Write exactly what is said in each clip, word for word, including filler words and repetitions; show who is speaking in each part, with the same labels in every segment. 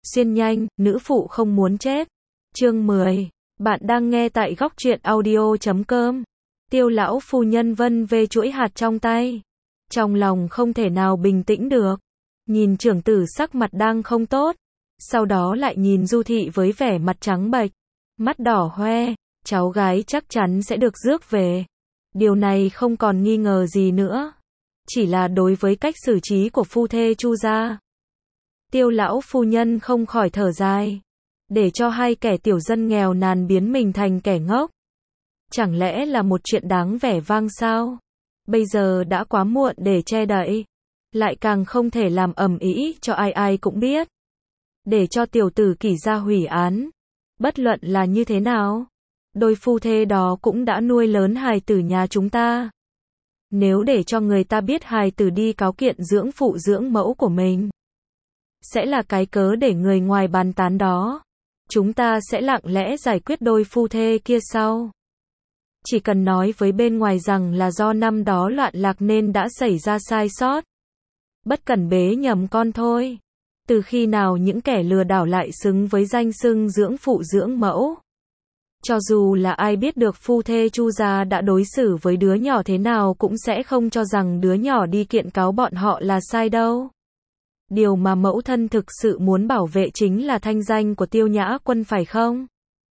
Speaker 1: Xuyên nhanh, nữ phụ không muốn chết. Chương mười. Bạn đang nghe tại góc truyện audio chấm com. Tiêu lão phu nhân vân vê chuỗi hạt trong tay. Trong lòng không thể nào bình tĩnh được. Nhìn trưởng tử sắc mặt đang không tốt. Sau đó lại nhìn Du Thị với vẻ mặt trắng bệch, mắt đỏ hoe, cháu gái chắc chắn sẽ được rước về. Điều này không còn nghi ngờ gì nữa. Chỉ là đối với cách xử trí của phu thê Chu gia. Tiêu lão phu nhân không khỏi thở dài. Để cho hai kẻ tiểu dân nghèo nàn biến mình thành kẻ ngốc. Chẳng lẽ là một chuyện đáng vẻ vang sao? Bây giờ đã quá muộn để che đậy. Lại càng không thể làm ầm ĩ cho ai ai cũng biết. Để cho tiểu tử Kỷ gia hủy án. Bất luận là như thế nào, đôi phu thê đó cũng đã nuôi lớn hài tử nhà chúng ta. Nếu để cho người ta biết hài tử đi cáo kiện dưỡng phụ dưỡng mẫu của mình, sẽ là cái cớ để người ngoài bàn tán đó. Chúng ta sẽ lặng lẽ giải quyết đôi phu thê kia sau. Chỉ cần nói với bên ngoài rằng là do năm đó loạn lạc nên đã xảy ra sai sót. Bất cẩn bế nhầm con thôi. Từ khi nào những kẻ lừa đảo lại xứng với danh xưng dưỡng phụ dưỡng mẫu? Cho dù là ai biết được phu thê Chu gia đã đối xử với đứa nhỏ thế nào cũng sẽ không cho rằng đứa nhỏ đi kiện cáo bọn họ là sai đâu. Điều mà mẫu thân thực sự muốn bảo vệ chính là thanh danh của Tiêu Nhã Quân phải không?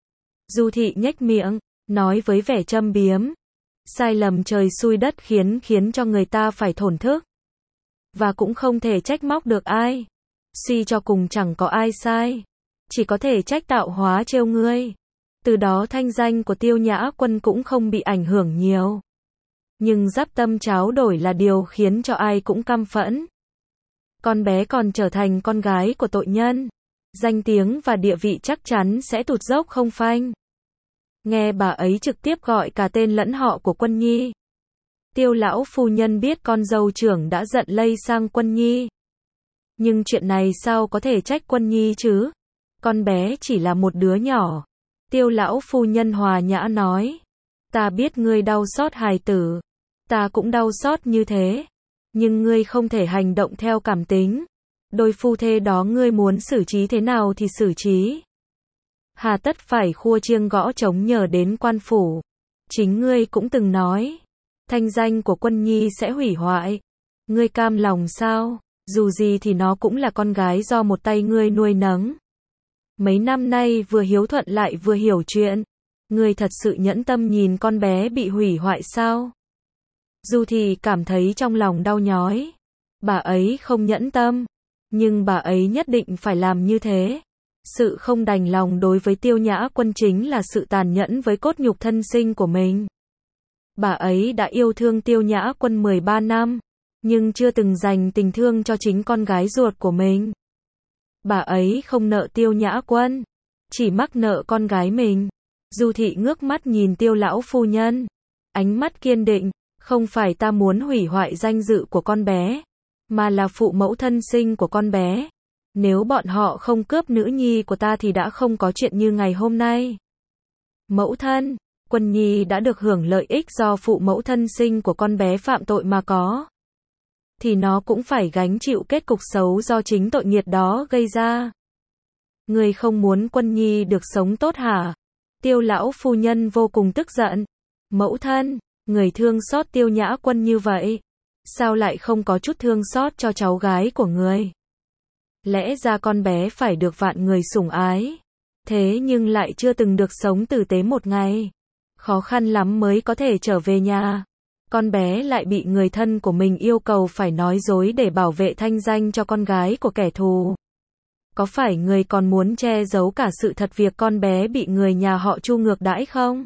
Speaker 1: Du Thị nhếch miệng, nói với vẻ châm biếm. Sai lầm trời xui đất khiến khiến cho người ta phải thổn thức. Và cũng không thể trách móc được ai. Suy cho cùng chẳng có ai sai. Chỉ có thể trách tạo hóa trêu ngươi. Từ đó thanh danh của Tiêu Nhã Quân cũng không bị ảnh hưởng nhiều. Nhưng giáp tâm cháo đổi là điều khiến cho ai cũng căm phẫn. Con bé còn trở thành con gái của tội nhân. Danh tiếng và địa vị chắc chắn sẽ tụt dốc không phanh. Nghe bà ấy trực tiếp gọi cả tên lẫn họ của Quân Nhi. Tiêu lão phu nhân biết con dâu trưởng đã giận lây sang Quân Nhi. Nhưng chuyện này sao có thể trách Quân Nhi chứ? Con bé chỉ là một đứa nhỏ. Tiêu lão phu nhân hòa nhã nói. Ta biết ngươi đau xót hài tử. Ta cũng đau xót như thế. Nhưng ngươi không thể hành động theo cảm tính. Đôi phu thê đó ngươi muốn xử trí thế nào thì xử trí. Hà tất phải khua chiêng gõ trống nhờ đến quan phủ. Chính ngươi cũng từng nói. Thanh danh của Quân Nhi sẽ hủy hoại. Ngươi cam lòng sao? Dù gì thì nó cũng là con gái do một tay ngươi nuôi nấng. Mấy năm nay vừa hiếu thuận lại vừa hiểu chuyện. Ngươi thật sự nhẫn tâm nhìn con bé bị hủy hoại sao? Du Thị cảm thấy trong lòng đau nhói. Bà ấy không nhẫn tâm. Nhưng bà ấy nhất định phải làm như thế. Sự không đành lòng đối với Tiêu Nhã Quân chính là sự tàn nhẫn với cốt nhục thân sinh của mình. Bà ấy đã yêu thương Tiêu Nhã Quân mười ba năm. Nhưng chưa từng dành tình thương cho chính con gái ruột của mình. Bà ấy không nợ Tiêu Nhã Quân. Chỉ mắc nợ con gái mình. Du Thị ngước mắt nhìn Tiêu lão phu nhân. Ánh mắt kiên định. Không phải ta muốn hủy hoại danh dự của con bé. Mà là phụ mẫu thân sinh của con bé. Nếu bọn họ không cướp nữ nhi của ta thì đã không có chuyện như ngày hôm nay. Mẫu thân, Quân Nhi đã được hưởng lợi ích do phụ mẫu thân sinh của con bé phạm tội mà có. Thì nó cũng phải gánh chịu kết cục xấu do chính tội nghiệt đó gây ra. Người không muốn Quân Nhi được sống tốt hả? Tiêu lão phu nhân vô cùng tức giận. Mẫu thân, người thương xót Tiêu Nhã Quân như vậy. Sao lại không có chút thương xót cho cháu gái của người? Lẽ ra con bé phải được vạn người sủng ái. Thế nhưng lại chưa từng được sống tử tế một ngày. Khó khăn lắm mới có thể trở về nhà. Con bé lại bị người thân của mình yêu cầu phải nói dối để bảo vệ thanh danh cho con gái của kẻ thù. Có phải người còn muốn che giấu cả sự thật việc con bé bị người nhà họ Chu ngược đãi không?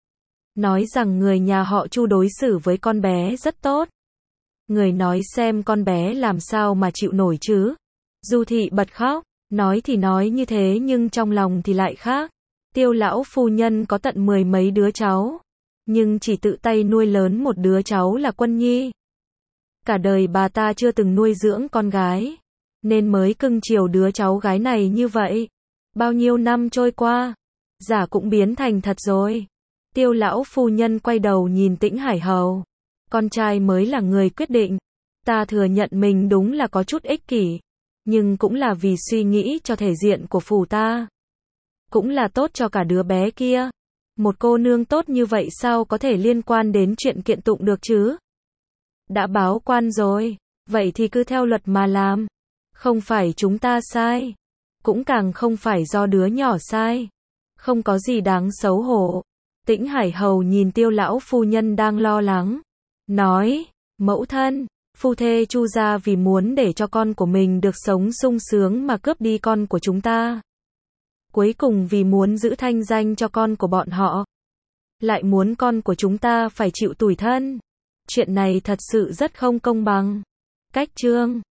Speaker 1: Nói rằng người nhà họ Chu đối xử với con bé rất tốt. Người nói xem con bé làm sao mà chịu nổi chứ? Du Thị bật khóc. Nói thì nói như thế nhưng trong lòng thì lại khác. Tiêu lão phu nhân có tận mười mấy đứa cháu. Nhưng chỉ tự tay nuôi lớn một đứa cháu là Quân Nhi. Cả đời bà ta chưa từng nuôi dưỡng con gái. Nên mới cưng chiều đứa cháu gái này như vậy. Bao nhiêu năm trôi qua. Giả cũng biến thành thật rồi. Tiêu lão phu nhân quay đầu nhìn Tĩnh Hải Hầu. Con trai mới là người quyết định. Ta thừa nhận mình đúng là có chút ích kỷ. nhưng cũng là vì suy nghĩ cho thể diện của phủ ta. Cũng là tốt cho cả đứa bé kia. Một cô nương tốt như vậy sao có thể liên quan đến chuyện kiện tụng được chứ? Đã báo quan rồi, vậy thì cứ theo luật mà làm. Không phải chúng ta sai, cũng càng không phải do đứa nhỏ sai. Không có gì đáng xấu hổ. Tĩnh Hải Hầu nhìn Tiêu lão phu nhân đang lo lắng, nói, mẫu thân, phu thê Chu gia vì muốn để cho con của mình được sống sung sướng mà cướp đi con của chúng ta. Cuối cùng vì muốn giữ thanh danh cho con của bọn họ, lại muốn con của chúng ta phải chịu tủi thân. Chuyện này thật sự rất không công bằng. Cách chương